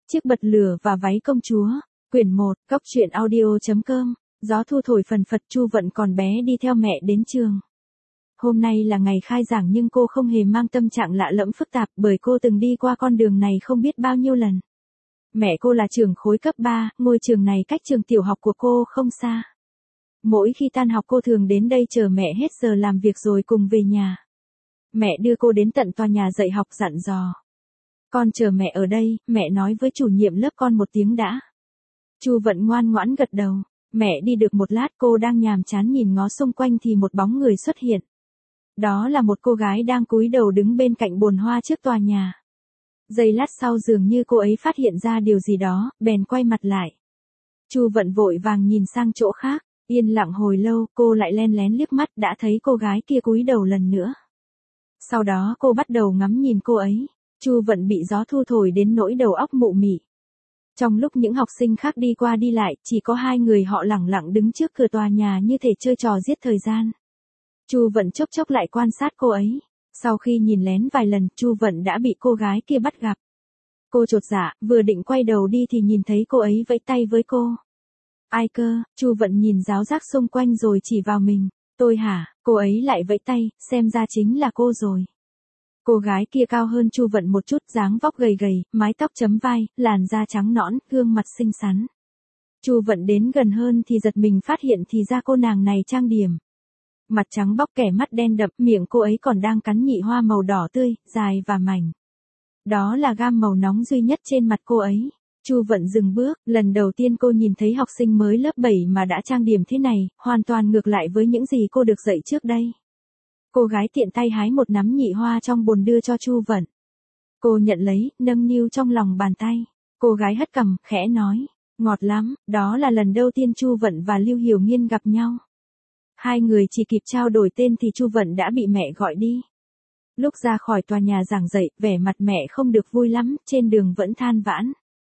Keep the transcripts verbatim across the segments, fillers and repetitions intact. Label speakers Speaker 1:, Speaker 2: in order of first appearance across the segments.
Speaker 1: Chiếc bật lửa và váy công chúa, quyển một, góc truyện audio.com, gió thu thổi phần phật. Chu Vận còn bé đi theo mẹ đến trường. Hôm nay là ngày khai giảng nhưng cô không hề mang tâm trạng lạ lẫm phức tạp bởi cô từng đi qua con đường này không biết bao nhiêu lần. Mẹ cô là trưởng khối cấp ba, ngôi trường này cách trường tiểu học của cô không xa. Mỗi khi tan học cô thường đến đây chờ mẹ hết giờ làm việc rồi cùng về nhà. Mẹ đưa cô đến tận tòa nhà dạy học dặn dò. Con chờ mẹ ở đây, mẹ nói với chủ nhiệm lớp con một tiếng đã. Chu Vận ngoan ngoãn gật đầu. Mẹ đi được một lát cô đang nhàm chán nhìn ngó xung quanh thì một bóng người xuất hiện. Đó là một cô gái đang cúi đầu đứng bên cạnh bồn hoa trước tòa nhà. Giây lát sau dường như cô ấy phát hiện ra điều gì đó, bèn quay mặt lại. Chu Vận vội vàng nhìn sang chỗ khác, yên lặng hồi lâu cô lại len lén liếc mắt đã thấy cô gái kia cúi đầu lần nữa. Sau đó cô bắt đầu ngắm nhìn cô ấy. Chu Vận bị gió thu thổi đến nỗi đầu óc mụ mị. Trong lúc những học sinh khác đi qua đi lại, chỉ có hai người họ lẳng lặng đứng trước cửa tòa nhà như thể chơi trò giết thời gian. Chu Vận chốc chốc lại quan sát cô ấy. Sau khi nhìn lén vài lần, Chu Vận đã bị cô gái kia bắt gặp. Cô chột dạ, vừa định quay đầu đi thì nhìn thấy cô ấy vẫy tay với cô. Ai cơ? Chu Vận nhìn ráo rác xung quanh rồi chỉ vào mình. Tôi hả? Cô ấy lại vẫy tay, xem ra chính là cô rồi. Cô gái kia cao hơn Chu Vận một chút, dáng vóc gầy gầy, mái tóc chấm vai, làn da trắng nõn, gương mặt xinh xắn. Chu Vận đến gần hơn thì giật mình phát hiện thì ra cô nàng này trang điểm. Mặt trắng bóc kẻ mắt đen đậm, miệng cô ấy còn đang cắn nhị hoa màu đỏ tươi, dài và mảnh. Đó là gam màu nóng duy nhất trên mặt cô ấy. Chu Vận dừng bước, lần đầu tiên cô nhìn thấy học sinh mới lớp bảy mà đã trang điểm thế này, hoàn toàn ngược lại với những gì cô được dạy trước đây. Cô gái tiện tay hái một nắm nhị hoa trong bồn đưa cho Chu Vận. Cô nhận lấy, nâng niu trong lòng bàn tay. Cô gái hất cằm, khẽ nói, ngọt lắm. Đó là lần đầu tiên Chu Vận và Lưu Hiểu Nghiên gặp nhau. Hai người chỉ kịp trao đổi tên thì Chu Vận đã bị mẹ gọi đi. Lúc ra khỏi tòa nhà giảng dạy, vẻ mặt mẹ không được vui lắm, trên đường vẫn than vãn.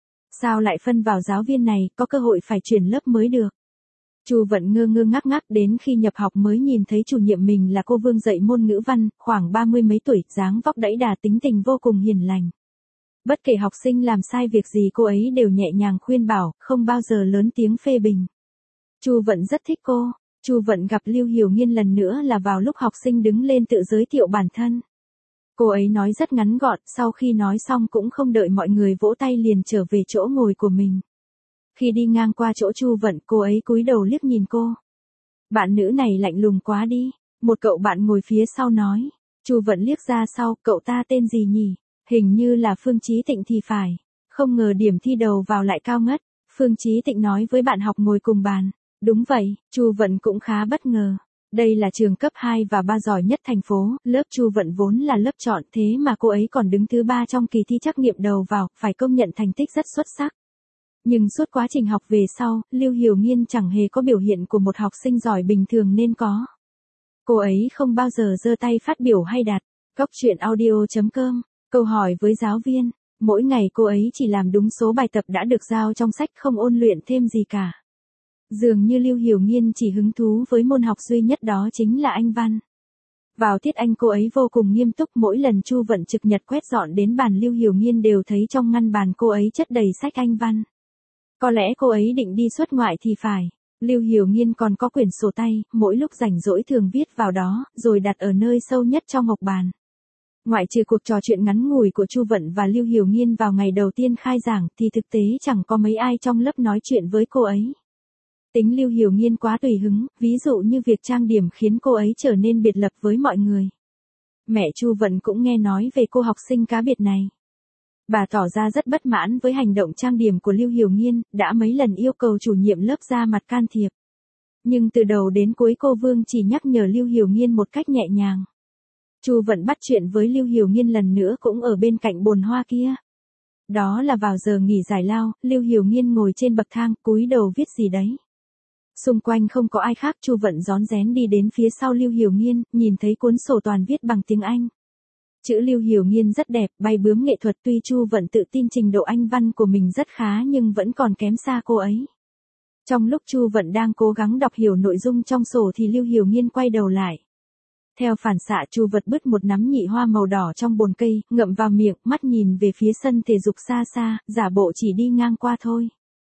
Speaker 1: Sao lại phân vào giáo viên này, có cơ hội phải chuyển lớp mới được. Chu Vận ngơ ngơ ngác ngác đến khi nhập học mới nhìn thấy chủ nhiệm mình là cô Vương dạy môn ngữ văn, khoảng ba mươi mấy tuổi, dáng vóc đẫy đà, tính tình vô cùng hiền lành. Bất kể học sinh làm sai việc gì cô ấy đều nhẹ nhàng khuyên bảo, không bao giờ lớn tiếng phê bình. Chu Vận rất thích cô. Chu Vận gặp Lưu Hiểu Nghiên lần nữa là vào lúc học sinh đứng lên tự giới thiệu bản thân. Cô ấy nói rất ngắn gọn, sau khi nói xong cũng không đợi mọi người vỗ tay liền trở về chỗ ngồi của mình. Khi đi ngang qua chỗ Chu Vận, cô ấy cúi đầu liếc nhìn cô. Bạn nữ này lạnh lùng quá đi. Một cậu bạn ngồi phía sau nói. Chu Vận liếc ra sau, cậu ta tên gì nhỉ? Hình như là Phương Chí Tịnh thì phải. Không ngờ điểm thi đầu vào lại cao ngất. Phương Chí Tịnh nói với bạn học ngồi cùng bàn. Đúng vậy, Chu Vận cũng khá bất ngờ. Đây là trường cấp hai và ba giỏi nhất thành phố, lớp Chu Vận vốn là lớp chọn, thế mà cô ấy còn đứng thứ ba trong kỳ thi trắc nghiệm đầu vào, phải công nhận thành tích rất xuất sắc. Nhưng suốt quá trình học về sau, Lưu Hiểu Nghiên chẳng hề có biểu hiện của một học sinh giỏi bình thường nên có. Cô ấy không bao giờ giơ tay phát biểu hay đặt. Góc truyện audio.com, câu hỏi với giáo viên. Mỗi ngày cô ấy chỉ làm đúng số bài tập đã được giao trong sách, không ôn luyện thêm gì cả. Dường như Lưu Hiểu Nghiên chỉ hứng thú với môn học duy nhất đó chính là Anh văn. Vào tiết Anh cô ấy vô cùng nghiêm túc, mỗi lần Chu Vận trực nhật quét dọn đến bàn Lưu Hiểu Nghiên đều thấy trong ngăn bàn cô ấy chất đầy sách Anh văn. Có lẽ cô ấy định đi xuất ngoại thì phải. Lưu Hiểu Nghiên còn có quyển sổ tay, mỗi lúc rảnh rỗi thường viết vào đó, rồi đặt ở nơi sâu nhất trong hộc bàn. Ngoại trừ cuộc trò chuyện ngắn ngủi của Chu Vận và Lưu Hiểu Nghiên vào ngày đầu tiên khai giảng thì thực tế chẳng có mấy ai trong lớp nói chuyện với cô ấy. Tính Lưu Hiểu Nghiên quá tùy hứng, ví dụ như việc trang điểm khiến cô ấy trở nên biệt lập với mọi người. Mẹ Chu Vận cũng nghe nói về cô học sinh cá biệt này. Bà tỏ ra rất bất mãn với hành động trang điểm của Lưu Hiểu Nghiên, đã mấy lần yêu cầu chủ nhiệm lớp ra mặt can thiệp. Nhưng từ đầu đến cuối cô Vương chỉ nhắc nhở Lưu Hiểu Nghiên một cách nhẹ nhàng. Chu Vận bắt chuyện với Lưu Hiểu Nghiên lần nữa cũng ở bên cạnh bồn hoa kia. Đó là vào giờ nghỉ giải lao, Lưu Hiểu Nghiên ngồi trên bậc thang, cúi đầu viết gì đấy. Xung quanh không có ai khác, Chu Vận rón rén đi đến phía sau Lưu Hiểu Nghiên, nhìn thấy cuốn sổ toàn viết bằng tiếng Anh. Chữ Lưu Hiểu Nghiên rất đẹp, bay bướm nghệ thuật, tuy Chu Vận tự tin trình độ Anh văn của mình rất khá nhưng vẫn còn kém xa cô ấy. Trong lúc Chu Vận đang cố gắng đọc hiểu nội dung trong sổ thì Lưu Hiểu Nghiên quay đầu lại. Theo phản xạ Chu Vật bứt một nắm nhị hoa màu đỏ trong bồn cây, ngậm vào miệng, mắt nhìn về phía sân thể dục xa xa, giả bộ chỉ đi ngang qua thôi.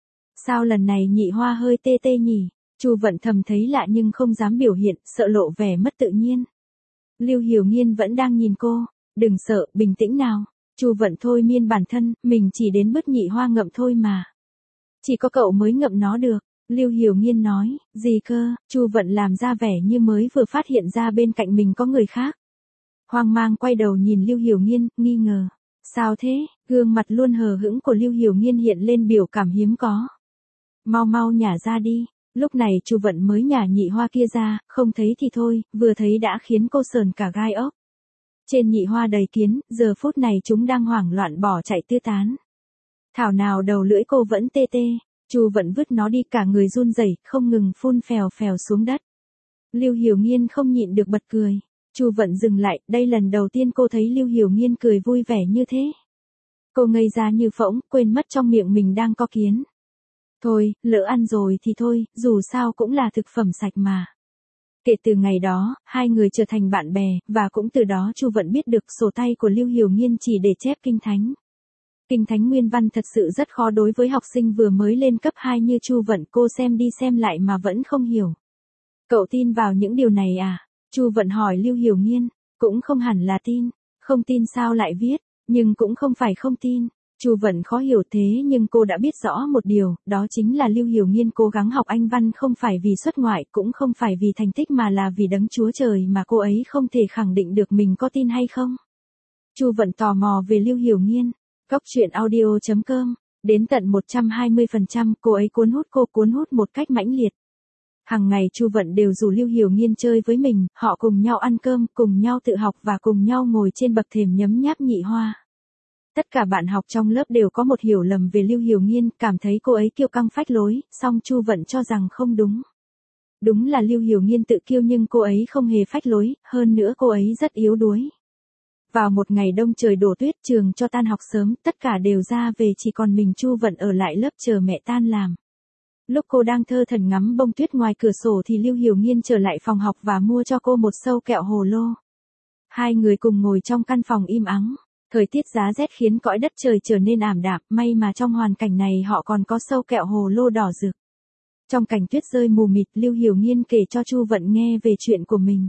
Speaker 1: Sao lần này nhị hoa hơi tê tê nhỉ? Chu Vận thầm thấy lạ nhưng không dám biểu hiện, sợ lộ vẻ mất tự nhiên. Lưu Hiểu Nghiên vẫn đang nhìn cô, đừng sợ, bình tĩnh nào. Chu Vận thôi miên bản thân, mình chỉ đến bứt nhị hoa ngậm thôi mà. Chỉ có cậu mới ngậm nó được. Lưu Hiểu Nghiên nói, gì cơ? Chu Vận làm ra vẻ như mới vừa phát hiện ra bên cạnh mình có người khác. Hoang mang quay đầu nhìn Lưu Hiểu Nghiên, nghi ngờ. Sao thế? Gương mặt luôn hờ hững của Lưu Hiểu Nghiên hiện lên biểu cảm hiếm có. Mau mau nhả ra đi. Lúc này Chu Vận mới nhả nhị hoa kia ra, không thấy thì thôi, vừa thấy đã khiến cô sờn cả gai ốc. Trên nhị hoa đầy kiến, giờ phút này chúng đang hoảng loạn bỏ chạy tứ tán. Thảo nào đầu lưỡi cô vẫn tê tê. Chu Vận vứt nó đi, cả người run rẩy, không ngừng phun phèo phèo xuống đất. Lưu Hiểu Nghiên không nhịn được bật cười. Chu Vận dừng lại, đây lần đầu tiên cô thấy Lưu Hiểu Nghiên cười vui vẻ như thế. Cô ngây ra như phỗng, quên mất trong miệng mình đang có kiến. Thôi, lỡ ăn rồi thì thôi, dù sao cũng là thực phẩm sạch mà. Kể từ ngày đó, hai người trở thành bạn bè, và cũng từ đó Chu Vận biết được sổ tay của Lưu Hiểu Nghiên chỉ để chép kinh thánh. Kinh thánh nguyên văn thật sự rất khó đối với học sinh vừa mới lên cấp hai như Chu Vận, cô xem đi xem lại mà vẫn không hiểu. Cậu tin vào những điều này à? Chu Vận hỏi Lưu Hiểu Nghiên, cũng không hẳn là tin, không tin sao lại viết, nhưng cũng không phải không tin. Chu Vận khó hiểu thế nhưng cô đã biết rõ một điều, đó chính là Lưu Hiểu Nghiên cố gắng học Anh văn không phải vì xuất ngoại, cũng không phải vì thành tích mà là vì đấng Chúa Trời mà cô ấy không thể khẳng định được mình có tin hay không. Chu Vận tò mò về Lưu Hiểu Nghiên. Góc truyện audio chấm com, đến tận một trăm hai mươi phần trăm cô ấy cuốn hút cô cuốn hút một cách mãnh liệt. Hằng ngày Chu Vận đều rủ Lưu Hiểu Nghiên chơi với mình, họ cùng nhau ăn cơm, cùng nhau tự học và cùng nhau ngồi trên bậc thềm nhấm nháp nhị hoa. Tất cả bạn học trong lớp đều có một hiểu lầm về Lưu Hiểu Nghiên, cảm thấy cô ấy kiêu căng phách lối, song Chu Vận cho rằng không đúng. Đúng là Lưu Hiểu Nghiên tự kiêu nhưng cô ấy không hề phách lối, hơn nữa cô ấy rất yếu đuối. Vào một ngày đông trời đổ tuyết, trường cho tan học sớm, tất cả đều ra về, chỉ còn mình Chu Vận ở lại lớp chờ mẹ tan làm. Lúc cô đang thơ thẩn ngắm bông tuyết ngoài cửa sổ thì Lưu Hiểu Nghiên trở lại phòng học và mua cho cô một sâu kẹo hồ lô. Hai người cùng ngồi trong căn phòng im ắng. Thời tiết giá rét khiến cõi đất trời trở nên ảm đạm, may mà trong hoàn cảnh này họ còn có sâu kẹo hồ lô đỏ rực. Trong cảnh tuyết rơi mù mịt, Lưu Hiểu Nghiên kể cho Chu Vận nghe về chuyện của mình.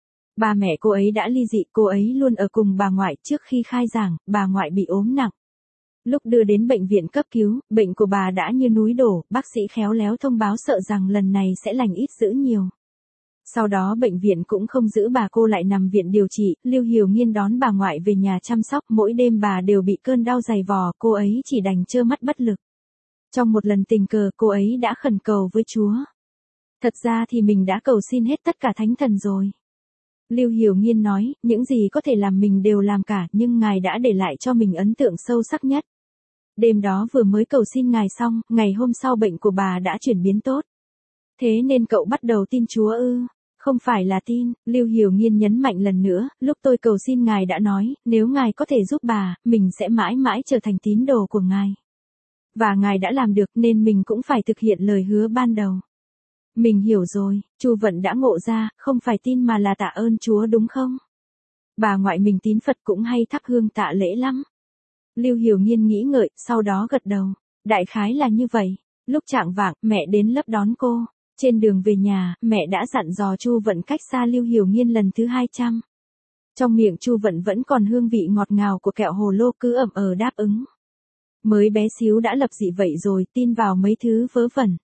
Speaker 1: Ba mẹ cô ấy đã ly dị, cô ấy luôn ở cùng bà ngoại, trước khi khai giảng, bà ngoại bị ốm nặng. Lúc đưa đến bệnh viện cấp cứu, bệnh của bà đã như núi đổ, bác sĩ khéo léo thông báo sợ rằng lần này sẽ lành ít dữ nhiều. Sau đó bệnh viện cũng không giữ bà, cô lại nằm viện điều trị, Lưu Hiểu Nghiên đón bà ngoại về nhà chăm sóc, mỗi đêm bà đều bị cơn đau dày vò, cô ấy chỉ đành trơ mắt bất lực. Trong một lần tình cờ cô ấy đã khẩn cầu với Chúa. Thật ra thì mình đã cầu xin hết tất cả thánh thần rồi. Lưu Hiểu Nghiên nói, những gì có thể làm mình đều làm cả, nhưng Ngài đã để lại cho mình ấn tượng sâu sắc nhất. Đêm đó vừa mới cầu xin Ngài xong, ngày hôm sau bệnh của bà đã chuyển biến tốt. Thế nên cậu bắt đầu tin Chúa ư? Không phải là tin, Lưu Hiểu Nghiên nhấn mạnh lần nữa, lúc tôi cầu xin Ngài đã nói, nếu Ngài có thể giúp bà, mình sẽ mãi mãi trở thành tín đồ của Ngài. Và Ngài đã làm được nên mình cũng phải thực hiện lời hứa ban đầu. Mình hiểu rồi, Chu Vận đã ngộ ra, không phải tin mà là tạ ơn Chúa đúng không? Bà ngoại mình tín Phật cũng hay thắp hương tạ lễ lắm. Lưu Hiểu Nghiên nghĩ ngợi, sau đó gật đầu. Đại khái là như vậy. Lúc chạng vạng, mẹ đến lớp đón cô. Trên đường về nhà, mẹ đã dặn dò Chu Vận cách xa Lưu Hiểu Nghiên lần thứ hai trăm. Trong miệng Chu Vận vẫn còn hương vị ngọt ngào của kẹo hồ lô, cứ ậm ờ đáp ứng. Mới bé xíu đã lập dị vậy rồi, tin vào mấy thứ vớ vẩn.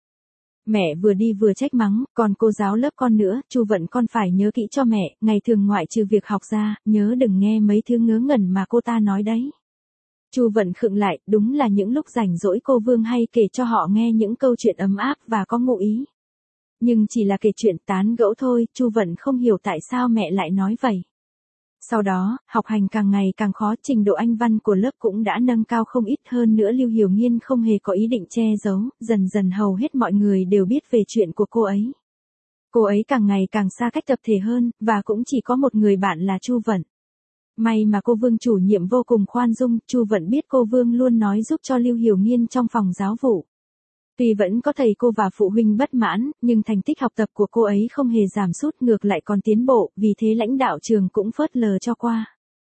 Speaker 1: Mẹ vừa đi vừa trách mắng, còn cô giáo lớp con nữa, Chu Vận con phải nhớ kỹ cho mẹ, ngày thường ngoại trừ việc học ra, nhớ đừng nghe mấy thứ ngớ ngẩn mà cô ta nói đấy. Chu Vận khựng lại, đúng là những lúc rảnh rỗi cô Vương hay kể cho họ nghe những câu chuyện ấm áp và có ngụ ý. Nhưng chỉ là kể chuyện tán gẫu thôi, Chu Vận không hiểu tại sao mẹ lại nói vậy. Sau đó, học hành càng ngày càng khó, trình độ Anh văn của lớp cũng đã nâng cao không ít, hơn nữa Lưu Hiểu Nghiên không hề có ý định che giấu, dần dần hầu hết mọi người đều biết về chuyện của cô ấy. Cô ấy càng ngày càng xa cách tập thể hơn, và cũng chỉ có một người bạn là Chu Vận. May mà cô Vương chủ nhiệm vô cùng khoan dung, Chu Vận biết cô Vương luôn nói giúp cho Lưu Hiểu Nghiên trong phòng giáo vụ. Tuy vẫn có thầy cô và phụ huynh bất mãn, nhưng thành tích học tập của cô ấy không hề giảm sút, ngược lại còn tiến bộ, vì thế lãnh đạo trường cũng phớt lờ cho qua.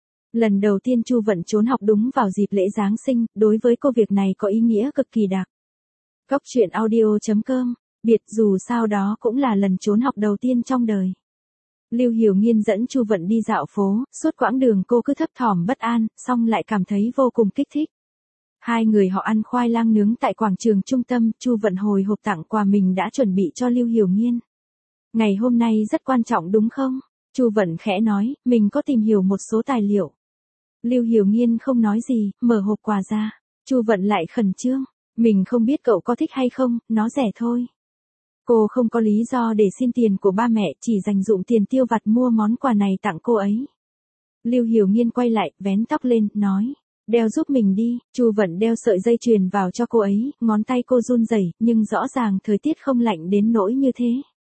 Speaker 1: Lần đầu tiên Chu Vận trốn học đúng vào dịp lễ Giáng sinh, đối với cô việc này có ý nghĩa cực kỳ đặc. Cóc truyện audio chấm com, biệt dù sao đó cũng là lần trốn học đầu tiên trong đời. Lưu Hiểu Nghiên dẫn Chu Vận đi dạo phố, suốt quãng đường cô cứ thấp thỏm bất an, song lại cảm thấy vô cùng kích thích. Hai người họ ăn khoai lang nướng tại quảng trường trung tâm, Chu Vận hồi hộp tặng quà mình đã chuẩn bị cho Lưu Hiểu Nghiên. Ngày hôm nay rất quan trọng đúng không? Chu Vận khẽ nói, mình có tìm hiểu một số tài liệu. Lưu Hiểu Nghiên không nói gì, mở hộp quà ra. Chu Vận lại khẩn trương, mình không biết cậu có thích hay không, nó rẻ thôi. Cô không có lý do để xin tiền của ba mẹ, chỉ dành dụm tiền tiêu vặt mua món quà này tặng cô ấy. Lưu Hiểu Nghiên quay lại, vén tóc lên, nói, đeo giúp mình đi. Chu Vận đeo sợi dây chuyền vào cho cô ấy, ngón tay cô run rẩy, nhưng rõ ràng thời tiết không lạnh đến nỗi như thế.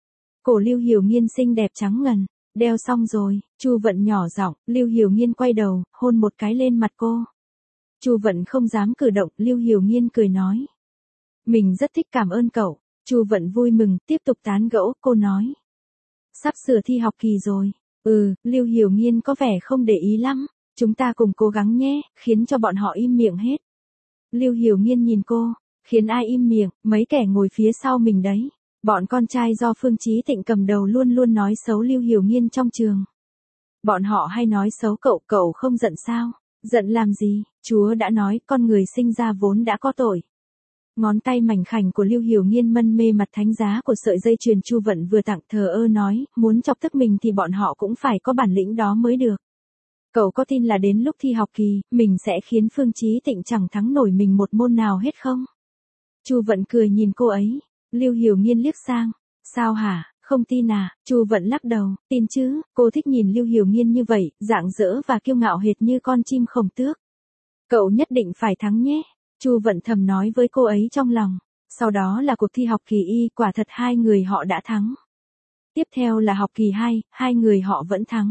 Speaker 1: Cổ Lưu Hiểu Nghiên xinh đẹp trắng ngần, đeo xong rồi, Chu Vận nhỏ giọng. Lưu Hiểu Nghiên quay đầu, hôn một cái lên mặt cô. Chu Vận không dám cử động, Lưu Hiểu Nghiên cười nói, mình rất thích, cảm ơn cậu. Chu Vận vui mừng, tiếp tục tán gẫu, cô nói, sắp sửa thi học kỳ rồi. Ừ, Lưu Hiểu Nghiên có vẻ không để ý lắm. Chúng ta cùng cố gắng nhé, khiến cho bọn họ im miệng hết. Lưu Hiểu Nghiên nhìn cô, khiến ai im miệng, mấy kẻ ngồi phía sau mình đấy. Bọn con trai do Phương Chí Tịnh cầm đầu luôn luôn nói xấu Lưu Hiểu Nghiên trong trường. Bọn họ hay nói xấu cậu, cậu không giận sao? Giận làm gì? Chúa đã nói, con người sinh ra vốn đã có tội. Ngón tay mảnh khảnh của Lưu Hiểu Nghiên mân mê mặt thánh giá của sợi dây chuyền Chu Vận vừa tặng, thờ ơ nói, muốn chọc tức mình thì bọn họ cũng phải có bản lĩnh đó mới được. Cậu có tin là đến lúc thi học kỳ, mình sẽ khiến Phương Chí Tịnh chẳng thắng nổi mình một môn nào hết không? Chu Vận cười nhìn cô ấy. Lưu Hiểu Nghiên liếc sang. Sao hả, không tin à? Chu Vận lắc đầu, tin chứ, cô thích nhìn Lưu Hiểu Nghiên như vậy, rạng rỡ và kiêu ngạo hệt như con chim khổng tước. Cậu nhất định phải thắng nhé. Chu Vận thầm nói với cô ấy trong lòng. Sau đó là cuộc thi học kỳ y, quả thật hai người họ đã thắng. Tiếp theo là học kỳ hai, hai người họ vẫn thắng.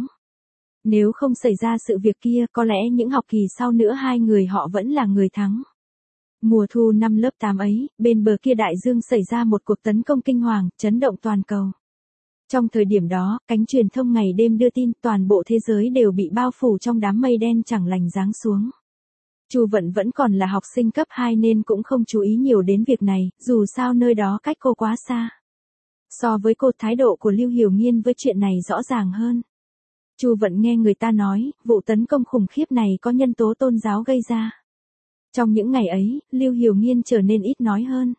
Speaker 1: Nếu không xảy ra sự việc kia, có lẽ những học kỳ sau nữa hai người họ vẫn là người thắng. Mùa thu năm lớp tám ấy, bên bờ kia đại dương xảy ra một cuộc tấn công kinh hoàng, chấn động toàn cầu. Trong thời điểm đó, cánh truyền thông ngày đêm đưa tin toàn bộ thế giới đều bị bao phủ trong đám mây đen chẳng lành giáng xuống. Chu Vận vẫn còn là học sinh cấp hai nên cũng không chú ý nhiều đến việc này, dù sao nơi đó cách cô quá xa. So với cô, thái độ của Lưu Hiểu Nghiên với chuyện này rõ ràng hơn. Chu Vận nghe người ta nói, vụ tấn công khủng khiếp này có nhân tố tôn giáo gây ra. Trong những ngày ấy, Lưu Hiểu Nghiên trở nên ít nói hơn.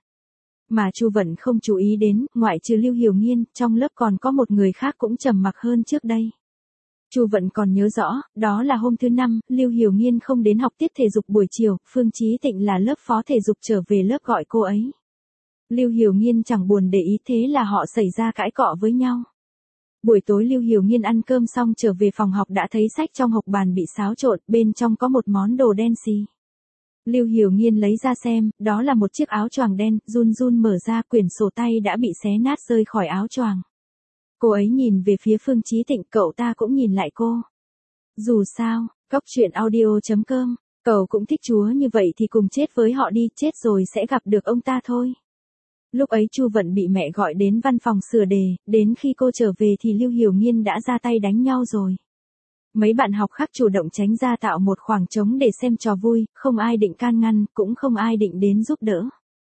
Speaker 1: Mà Chu Vận không chú ý đến, ngoại trừ Lưu Hiểu Nghiên, trong lớp còn có một người khác cũng trầm mặc hơn trước đây. Chu Vận còn nhớ rõ, đó là hôm thứ năm, Lưu Hiểu Nghiên không đến học tiết thể dục buổi chiều, Phương Chí Tịnh là lớp phó thể dục trở về lớp gọi cô ấy. Lưu Hiểu Nghiên chẳng buồn để ý, thế là họ xảy ra cãi cọ với nhau. Buổi tối Lưu Hiểu Nghiên ăn cơm xong trở về phòng học đã thấy sách trong hộc bàn bị xáo trộn, bên trong có một món đồ đen xì. Lưu Hiểu Nghiên lấy ra xem, đó là một chiếc áo choàng đen, run run mở ra, quyển sổ tay đã bị xé nát rơi khỏi áo choàng. Cô ấy nhìn về phía Phương Chí Tịnh, cậu ta cũng nhìn lại cô. Dù sao, cóc truyện audio chấm com, cậu cũng thích Chúa như vậy thì cùng chết với họ đi, chết rồi sẽ gặp được ông ta thôi. Lúc ấy Chu Vận bị mẹ gọi đến văn phòng sửa đề, đến khi cô trở về thì Lưu Hiểu Nghiên đã ra tay đánh nhau rồi. Mấy bạn học khác chủ động tránh ra tạo một khoảng trống để xem trò vui, không ai định can ngăn, cũng không ai định đến giúp đỡ.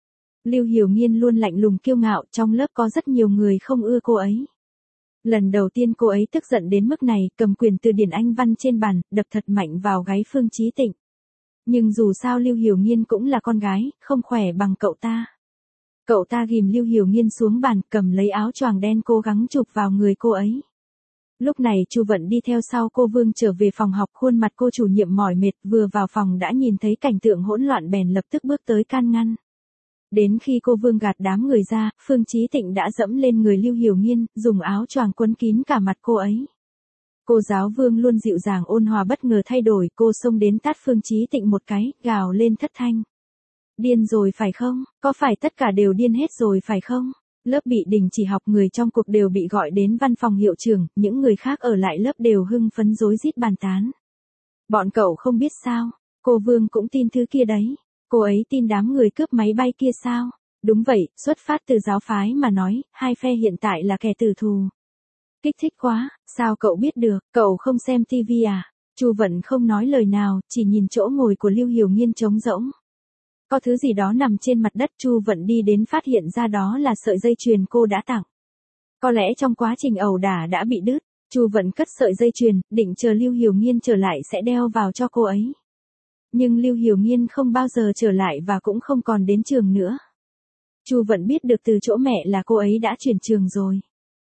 Speaker 1: Lưu Hiểu Nghiên luôn lạnh lùng kiêu ngạo, trong lớp có rất nhiều người không ưa cô ấy. Lần đầu tiên cô ấy tức giận đến mức này, cầm quyển từ điển Anh văn trên bàn, đập thật mạnh vào gáy Phương Chí Tịnh. Nhưng dù sao Lưu Hiểu Nghiên cũng là con gái, không khỏe bằng cậu ta. Cậu ta ghim Lưu Hiểu Nghiên xuống bàn, cầm lấy áo choàng đen cố gắng chụp vào người cô ấy. Lúc này Chu Vận đi theo sau cô Vương trở về phòng học, khuôn mặt cô chủ nhiệm mỏi mệt, vừa vào phòng đã nhìn thấy cảnh tượng hỗn loạn bèn lập tức bước tới can ngăn. Đến khi cô Vương gạt đám người ra, Phương Chí Tịnh đã dẫm lên người Lưu Hiểu Nghiên, dùng áo choàng quấn kín cả mặt cô ấy. Cô giáo Vương luôn dịu dàng ôn hòa bất ngờ thay đổi, cô xông đến tát Phương Chí Tịnh một cái, gào lên thất thanh. Điên rồi phải không? Có phải tất cả đều điên hết rồi phải không? Lớp bị đình chỉ học, người trong cuộc đều bị gọi đến văn phòng hiệu trưởng, những người khác ở lại lớp đều hưng phấn rối rít bàn tán. Bọn cậu không biết sao, cô Vương cũng tin thứ kia đấy. Cô ấy tin đám người cướp máy bay kia sao? Đúng vậy, xuất phát từ giáo phái mà nói, hai phe hiện tại là kẻ tử thù. Kích thích quá, sao cậu biết được, cậu không xem tivi à? Chu Vận không nói lời nào, chỉ nhìn chỗ ngồi của Lưu Hiểu Nghiên trống rỗng. Có thứ gì đó nằm trên mặt đất, Chu Vận đi đến phát hiện ra đó là sợi dây chuyền cô đã tặng. Có lẽ trong quá trình ẩu đả đã bị đứt, Chu Vận cất sợi dây chuyền, định chờ Lưu Hiểu Nghiên trở lại sẽ đeo vào cho cô ấy. Nhưng Lưu Hiểu Nghiên không bao giờ trở lại và cũng không còn đến trường nữa. Chu Vận biết được từ chỗ mẹ là cô ấy đã chuyển trường rồi.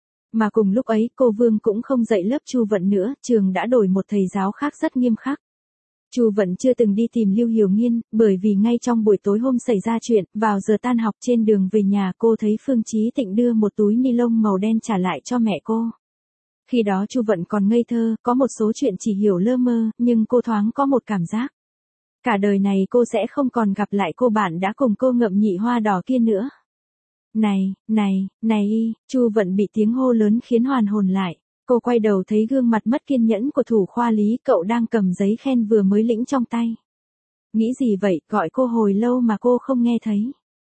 Speaker 1: Mà cùng lúc ấy cô Vương cũng không dạy lớp Chu Vận nữa, trường đã đổi một thầy giáo khác rất nghiêm khắc. Chu Vận chưa từng đi tìm Lưu Hiểu Nghiên, bởi vì ngay trong buổi tối hôm xảy ra chuyện, vào giờ tan học trên đường về nhà cô thấy Phương Chí Tịnh đưa một túi ni lông màu đen trả lại cho mẹ cô. Khi đó Chu Vận còn ngây thơ, có một số chuyện chỉ hiểu lơ mơ, nhưng cô thoáng có một cảm giác. Cả đời này cô sẽ không còn gặp lại cô bạn đã cùng cô ngậm nhị hoa đỏ kia nữa. Này, này, này y, Chu Vận bị tiếng hô lớn khiến hoàn hồn lại. Cô quay đầu thấy gương mặt mất kiên nhẫn của thủ khoa Lý, cậu đang cầm giấy khen vừa mới lĩnh trong tay. Nghĩ gì vậy, gọi cô hồi lâu mà cô không nghe thấy.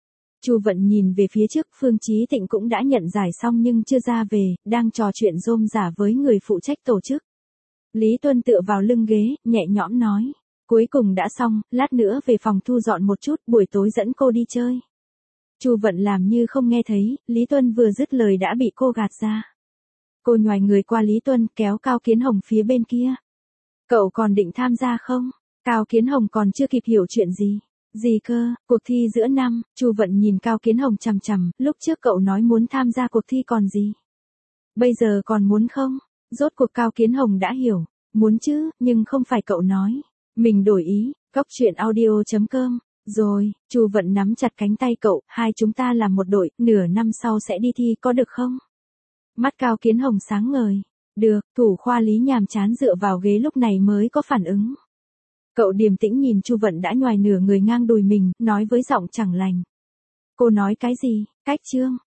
Speaker 1: Chu Vận nhìn về phía trước, Phương Chí Tịnh cũng đã nhận giải xong nhưng chưa ra về, đang trò chuyện rôm rả với người phụ trách tổ chức. Lý Tuân tựa vào lưng ghế, nhẹ nhõm nói. Cuối cùng đã xong, lát nữa về phòng thu dọn một chút, buổi tối dẫn cô đi chơi. Chu Vận làm như không nghe thấy, Lý Tuân vừa dứt lời đã bị cô gạt ra. Cô nhoài người qua Lý Tuân, kéo Cao Kiến Hồng phía bên kia. Cậu còn định tham gia không? Cao Kiến Hồng còn chưa kịp hiểu chuyện gì. Gì cơ, cuộc thi giữa năm, Chu Vận nhìn Cao Kiến Hồng chằm chằm, lúc trước cậu nói muốn tham gia cuộc thi còn gì. Bây giờ còn muốn không? Rốt cuộc Cao Kiến Hồng đã hiểu. Muốn chứ, nhưng không phải cậu nói. Mình đổi ý, góc chuyện audio chấm com. Rồi, Chu Vận nắm chặt cánh tay cậu, hai chúng ta làm một đội, nửa năm sau sẽ đi thi có được không? Mắt Cao Kiến Hồng sáng ngời. Được, thủ khoa Lý nhàm chán dựa vào ghế lúc này mới có phản ứng. Cậu điềm tĩnh nhìn Chu Vận đã nhoài nửa người ngang đùi mình, nói với giọng chẳng lành. Cô nói cái gì, cách chương,